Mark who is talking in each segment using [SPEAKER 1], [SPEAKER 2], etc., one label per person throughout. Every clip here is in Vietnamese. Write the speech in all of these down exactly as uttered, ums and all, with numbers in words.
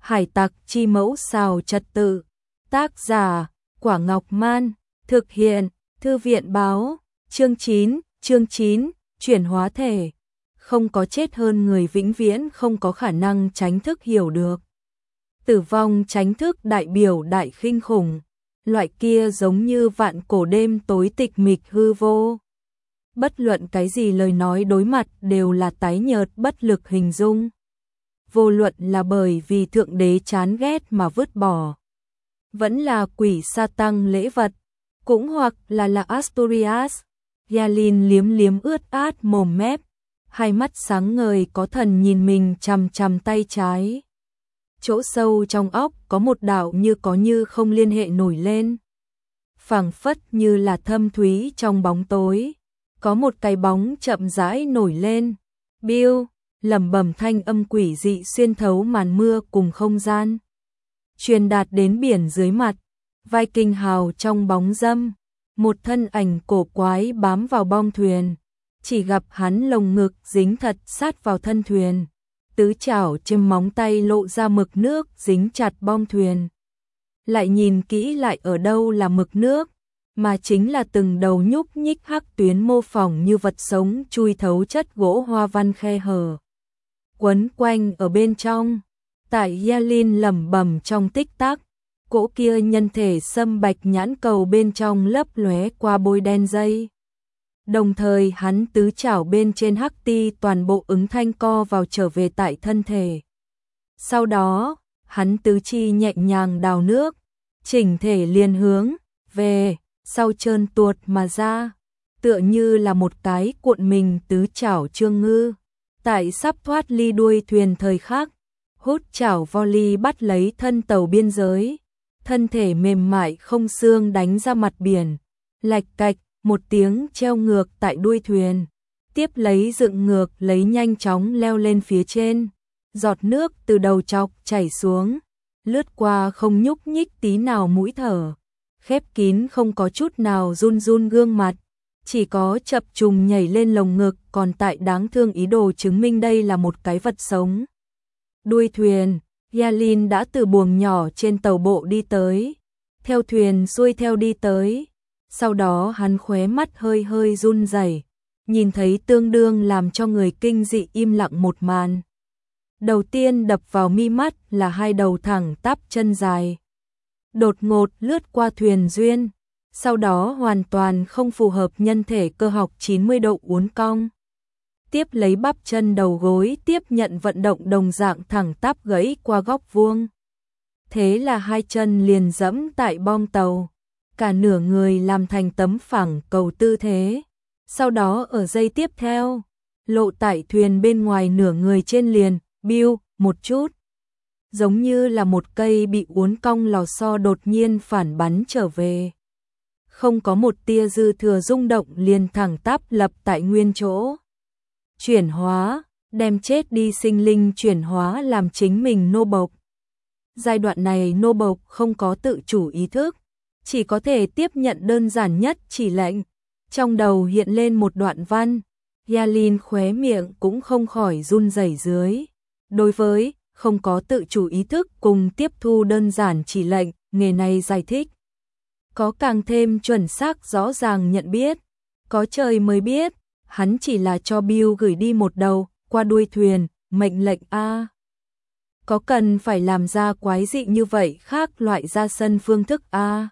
[SPEAKER 1] Hải tặc chi mẫu xào trật tự. Tác giả, Quả Ngọc Man. Thực hiện, Thư viện báo. Chương chín, chương chín, chuyển hóa thể. Không có chết hơn người vĩnh viễn không có khả năng tránh thức hiểu được. Tử vong tránh thức đại biểu đại khinh khủng. Loại kia giống như vạn cổ đêm tối tịch mịch hư vô. Bất luận cái gì lời nói đối mặt đều là tái nhợt bất lực hình dung. Vô luận là bởi vì thượng đế chán ghét mà vứt bỏ, vẫn là quỷ sa tăng lễ vật, cũng hoặc là là Asturias. Yalin liếm liếm ướt át mồm mép, hai mắt sáng ngời có thần nhìn mình chằm chằm tay trái. Chỗ sâu trong óc có một đạo như có như không liên hệ nổi lên. Phảng phất như là thâm thúy trong bóng tối, có một cái bóng chậm rãi nổi lên. Bill, lẩm bẩm thanh âm quỷ dị xuyên thấu màn mưa cùng không gian, truyền đạt đến biển dưới mặt. Viking hào trong bóng râm, một thân ảnh cổ quái bám vào bong thuyền, chỉ gặp hắn lồng ngực dính thật sát vào thân thuyền, tứ chảo châm móng tay lộ ra mực nước dính chặt bong thuyền. Lại nhìn kỹ lại ở đâu là mực nước, mà chính là từng đầu nhúc nhích hắc tuyến mô phỏng như vật sống chui thấu chất gỗ hoa văn khe hở, quấn quanh ở bên trong. Tại Yalin lẩm bẩm trong tích tắc, cỗ kia nhân thể sâm bạch nhãn cầu bên trong lấp lóe qua bôi đen dây. Đồng thời hắn tứ chảo bên trên hắc ti toàn bộ ứng thanh co vào trở về tại thân thể. Sau đó, hắn tứ chi nhẹ nhàng đào nước, chỉnh thể liền hướng về sau trơn tuột mà ra, tựa như là một cái cuộn mình tứ chảo trương ngư. Tại sắp thoát ly đuôi thuyền thời khắc, hút chảo volley bắt lấy thân tàu biên giới, thân thể mềm mại không xương đánh ra mặt biển, lạch cạch một tiếng treo ngược tại đuôi thuyền, tiếp lấy dựng ngược lấy nhanh chóng leo lên phía trên. Giọt nước từ đầu chọc chảy xuống, lướt qua không nhúc nhích tí nào mũi thở, khép kín không có chút nào run run gương mặt, chỉ có chập trùng nhảy lên lồng ngực còn tại đáng thương ý đồ chứng minh đây là một cái vật sống. Đuôi thuyền, Yalin đã từ buồng nhỏ trên tàu bộ đi tới, theo thuyền xuôi theo đi tới. Sau đó hắn khóe mắt hơi hơi run rẩy, nhìn thấy tương đương làm cho người kinh dị im lặng một màn. Đầu tiên đập vào mi mắt là hai đầu thẳng tắp chân dài, đột ngột lướt qua thuyền duyên, sau đó hoàn toàn không phù hợp nhân thể cơ học chín mươi độ uốn cong. Tiếp lấy bắp chân đầu gối tiếp nhận vận động đồng dạng thẳng tắp gãy qua góc vuông. Thế là hai chân liền dẫm tại bong tàu, cả nửa người làm thành tấm phẳng cầu tư thế. Sau đó ở giây tiếp theo, lộ tại thuyền bên ngoài nửa người trên liền, biu, một chút. Giống như là một cây bị uốn cong lò xo đột nhiên phản bắn trở về. Không có một tia dư thừa rung động liền thẳng tắp lập tại nguyên chỗ. Chuyển hóa, đem chết đi sinh linh chuyển hóa làm chính mình nô bộc. Giai đoạn này nô bộc không có tự chủ ý thức, chỉ có thể tiếp nhận đơn giản nhất chỉ lệnh. Trong đầu hiện lên một đoạn văn, Yalin khóe miệng cũng không khỏi run rẩy dưới. Đối với không có tự chủ ý thức cùng tiếp thu đơn giản chỉ lệnh, nghề này giải thích có càng thêm chuẩn xác rõ ràng nhận biết. Có trời mới biết, hắn chỉ là cho Bill gửi đi một đầu qua đuôi thuyền, mệnh lệnh a. Có cần phải làm ra quái dị như vậy khác loại ra sân phương thức a.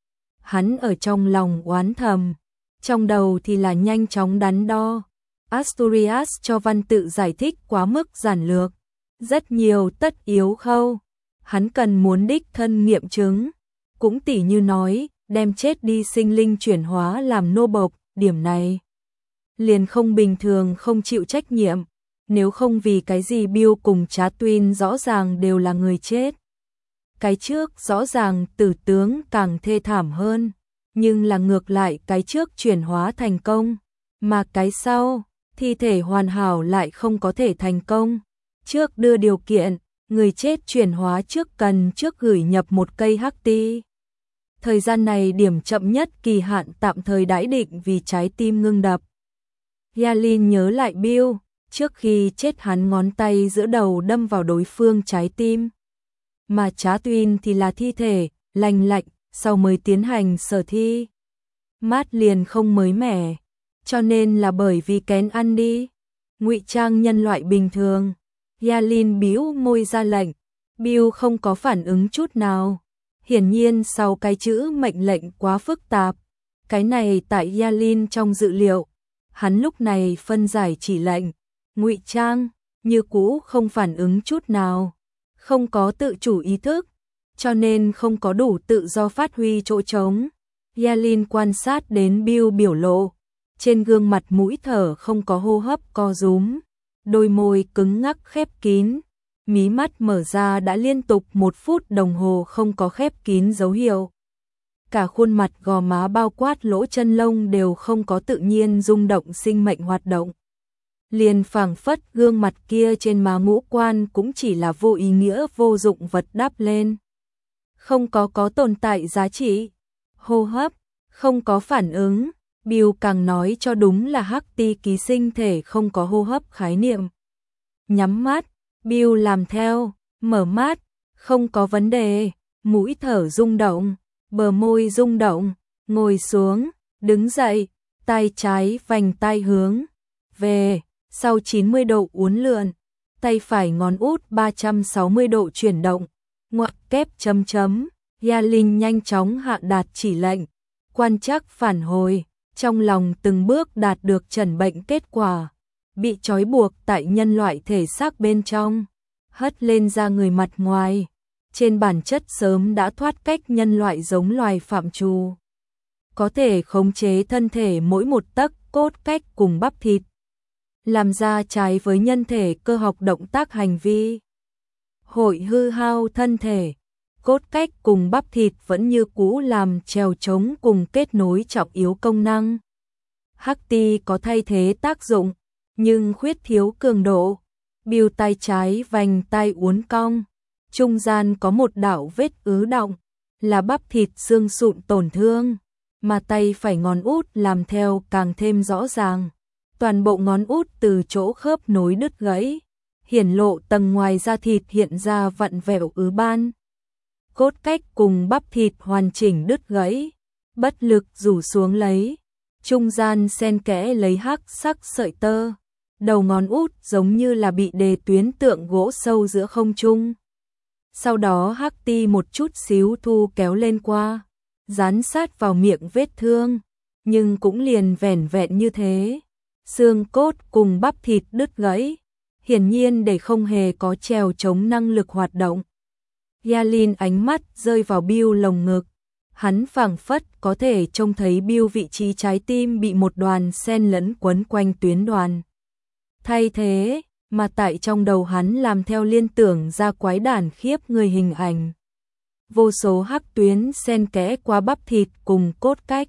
[SPEAKER 1] Hắn ở trong lòng oán thầm, trong đầu thì là nhanh chóng đắn đo. Asturias cho văn tự giải thích quá mức giản lược, rất nhiều tất yếu khâu, hắn cần muốn đích thân nghiệm chứng. Cũng tỉ như nói, đem chết đi sinh linh chuyển hóa làm nô bộc, điểm này liền không bình thường không chịu trách nhiệm. Nếu không vì cái gì Bill cùng Trá Tuyên rõ ràng đều là người chết. Cái trước rõ ràng tử tướng càng thê thảm hơn, nhưng là ngược lại cái trước chuyển hóa thành công, mà cái sau, thi thể hoàn hảo lại không có thể thành công. Trước đưa điều kiện, người chết chuyển hóa trước cần trước gửi nhập một cây hắc ti. Thời gian này điểm chậm nhất kỳ hạn tạm thời đãi định vì trái tim ngưng đập. Yalin nhớ lại Bill, trước khi chết hắn ngón tay giữa đầu đâm vào đối phương trái tim. mà Trá Tuyên thì là thi thể, lành lạnh, sau mới tiến hành sở thi. Mát liền không mới mẻ, cho nên là bởi vì kén ăn đi. Ngụy trang nhân loại bình thường. Yalin bĩu môi ra lệnh, Bill không có phản ứng chút nào. Hiển nhiên sau cái chữ mệnh lệnh quá phức tạp, cái này tại Yalin trong dự liệu, hắn lúc này phân giải chỉ lệnh, ngụy trang, như cũ không phản ứng chút nào, không có tự chủ ý thức, cho nên không có đủ tự do phát huy chỗ trống. Yalin quan sát đến Bill biểu lộ, trên gương mặt mũi thở không có hô hấp co rúm, đôi môi cứng ngắc khép kín, mí mắt mở ra đã liên tục một phút đồng hồ không có khép kín dấu hiệu. Cả khuôn mặt gò má bao quát lỗ chân lông đều không có tự nhiên rung động sinh mệnh hoạt động. Liền phảng phất gương mặt kia trên má ngũ quan cũng chỉ là vô ý nghĩa vô dụng vật đắp lên. Không có có tồn tại giá trị. Hô hấp, không có phản ứng. Bill càng nói cho đúng là hắc ti ký sinh thể không có hô hấp khái niệm. Nhắm mắt, Bill làm theo, mở mắt, không có vấn đề, mũi thở rung động, bờ môi rung động, ngồi xuống, đứng dậy, tay trái vành tay hướng về, sau chín mươi độ uốn lượn, tay phải ngón út ba trăm sáu mươi độ chuyển động, ngoặc kép chấm chấm, Yalin nhanh chóng hạ đạt chỉ lệnh, quan trắc phản hồi, trong lòng từng bước đạt được chẩn bệnh kết quả, bị trói buộc tại nhân loại thể xác bên trong, hất lên ra người mặt ngoài, trên bản chất sớm đã thoát cách nhân loại giống loài phạm trù. Có thể khống chế thân thể mỗi một tấc cốt cách cùng bắp thịt, làm ra trái với nhân thể cơ học động tác hành vi. Hội hư hao thân thể, cốt cách cùng bắp thịt vẫn như cũ làm trèo trống cùng kết nối trọng yếu công năng. Hắc ti có thay thế tác dụng, nhưng khuyết thiếu cường độ. Bill tay trái vành tay uốn cong, trung gian có một đạo vết ứ động, là bắp thịt xương sụn tổn thương, mà tay phải ngón út làm theo càng thêm rõ ràng. Toàn bộ ngón út từ chỗ khớp nối đứt gãy, hiển lộ tầng ngoài da thịt hiện ra vặn vẹo ứ ban. Cốt cách cùng bắp thịt hoàn chỉnh đứt gãy, bất lực rủ xuống lấy, trung gian xen kẽ lấy hắc sắc sợi tơ, đầu ngón út giống như là bị đề tuyến tượng gỗ sâu giữa không trung. Sau đó hắc ti một chút xíu thu kéo lên qua, dán sát vào miệng vết thương, nhưng cũng liền vẻn vẹn như thế. Xương cốt cùng bắp thịt đứt gãy, hiển nhiên để không hề có trèo chống năng lực hoạt động. Yalin ánh mắt rơi vào Bill lồng ngực, hắn phảng phất có thể trông thấy Bill vị trí trái tim bị một đoàn sen lẫn quấn quanh tuyến đoàn. Thay thế, mà tại trong đầu hắn làm theo liên tưởng ra quái đản khiếp người hình ảnh. Vô số hắc tuyến xen kẽ qua bắp thịt cùng cốt cách,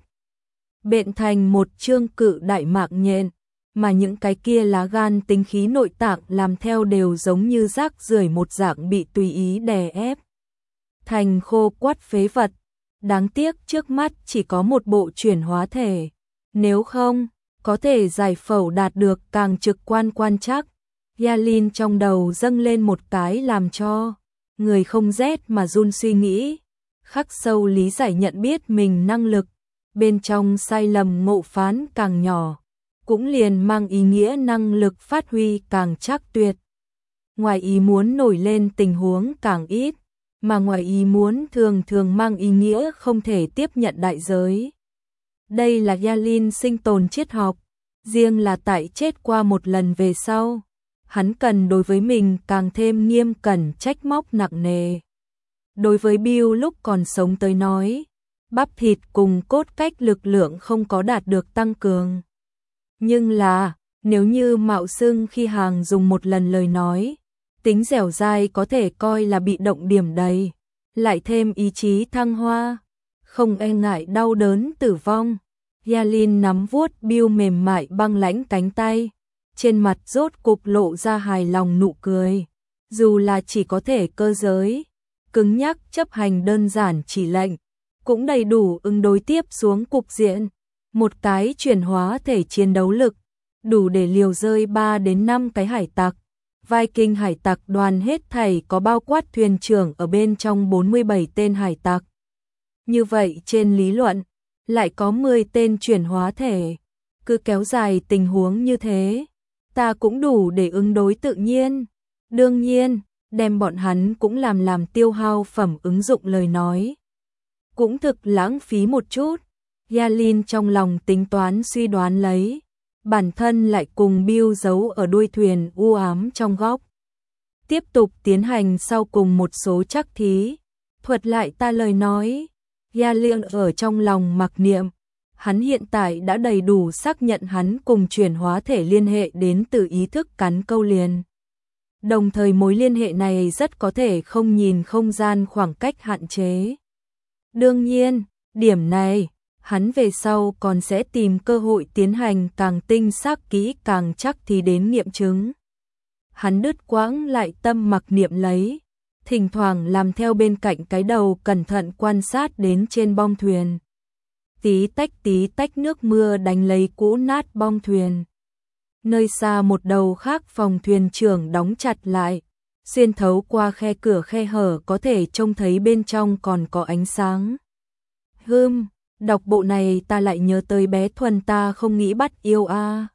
[SPEAKER 1] bện thành một chương cự đại mạng nhện, mà những cái kia lá gan tính khí nội tạng làm theo đều giống như rác rưởi một dạng bị tùy ý đè ép thành khô quắt phế vật. Đáng tiếc trước mắt chỉ có một bộ chuyển hóa thể, nếu không, có thể giải phẫu đạt được càng trực quan quan trắc. Yalin trong đầu dâng lên một cái làm cho người không rét mà run suy nghĩ, khắc sâu lý giải nhận biết mình năng lực, bên trong sai lầm ngộ phán càng nhỏ, cũng liền mang ý nghĩa năng lực phát huy càng chắc tuyệt. Ngoài ý muốn nổi lên tình huống càng ít, mà ngoài ý muốn thường thường mang ý nghĩa không thể tiếp nhận đại giới. Đây là Yalin sinh tồn triết học, riêng là tại chết qua một lần về sau, hắn cần đối với mình càng thêm nghiêm cẩn trách móc nặng nề. Đối với Bill lúc còn sống tới nói, bắp thịt cùng cốt cách lực lượng không có đạt được tăng cường. Nhưng là, nếu như mạo xưng khi hàng dùng một lần lời nói, tính dẻo dai có thể coi là bị động điểm đầy, lại thêm ý chí thăng hoa, không e ngại đau đớn tử vong. Yalin nắm vuốt Bill mềm mại băng lãnh cánh tay, trên mặt rốt cục lộ ra hài lòng nụ cười, dù là chỉ có thể cơ giới, cứng nhắc chấp hành đơn giản chỉ lệnh, cũng đầy đủ ứng đối tiếp xuống cục diện. Một cái chuyển hóa thể chiến đấu lực, đủ để liều rơi ba đến năm cái hải tặc, Viking hải tặc đoàn hết thảy có bao quát thuyền trưởng ở bên trong bốn mươi bảy tên hải tặc. Như vậy trên lý luận, lại có mười tên chuyển hóa thể. Cứ kéo dài tình huống như thế, ta cũng đủ để ứng đối tự nhiên. Đương nhiên, đem bọn hắn cũng làm làm tiêu hao phẩm ứng dụng lời nói. Cũng thực lãng phí một chút. Yalin trong lòng tính toán suy đoán lấy. Bản thân lại cùng Bill giấu ở đuôi thuyền u ám trong góc. Tiếp tục tiến hành sau cùng một số trắc thí. Thuật lại ta lời nói. Yalin ở trong lòng mặc niệm. Hắn hiện tại đã đầy đủ xác nhận hắn cùng chuyển hóa thể liên hệ đến từ ý thức cắn câu liền. Đồng thời mối liên hệ này rất có thể không nhìn không gian khoảng cách hạn chế. Đương nhiên, điểm này, hắn về sau còn sẽ tìm cơ hội tiến hành càng tinh xác kỹ càng chắc thì đến nghiệm chứng. Hắn đứt quãng lại tâm mặc niệm lấy, thỉnh thoảng làm theo bên cạnh cái đầu cẩn thận quan sát đến trên bong thuyền. Tí tách tí tách nước mưa đánh lấy cũ nát bong thuyền. Nơi xa một đầu khác phòng thuyền trưởng đóng chặt lại, xuyên thấu qua khe cửa khe hở có thể trông thấy bên trong còn có ánh sáng. Hừm, đọc bộ này ta lại nhớ tới bé Thuần ta không nghĩ bắt yêu a. À.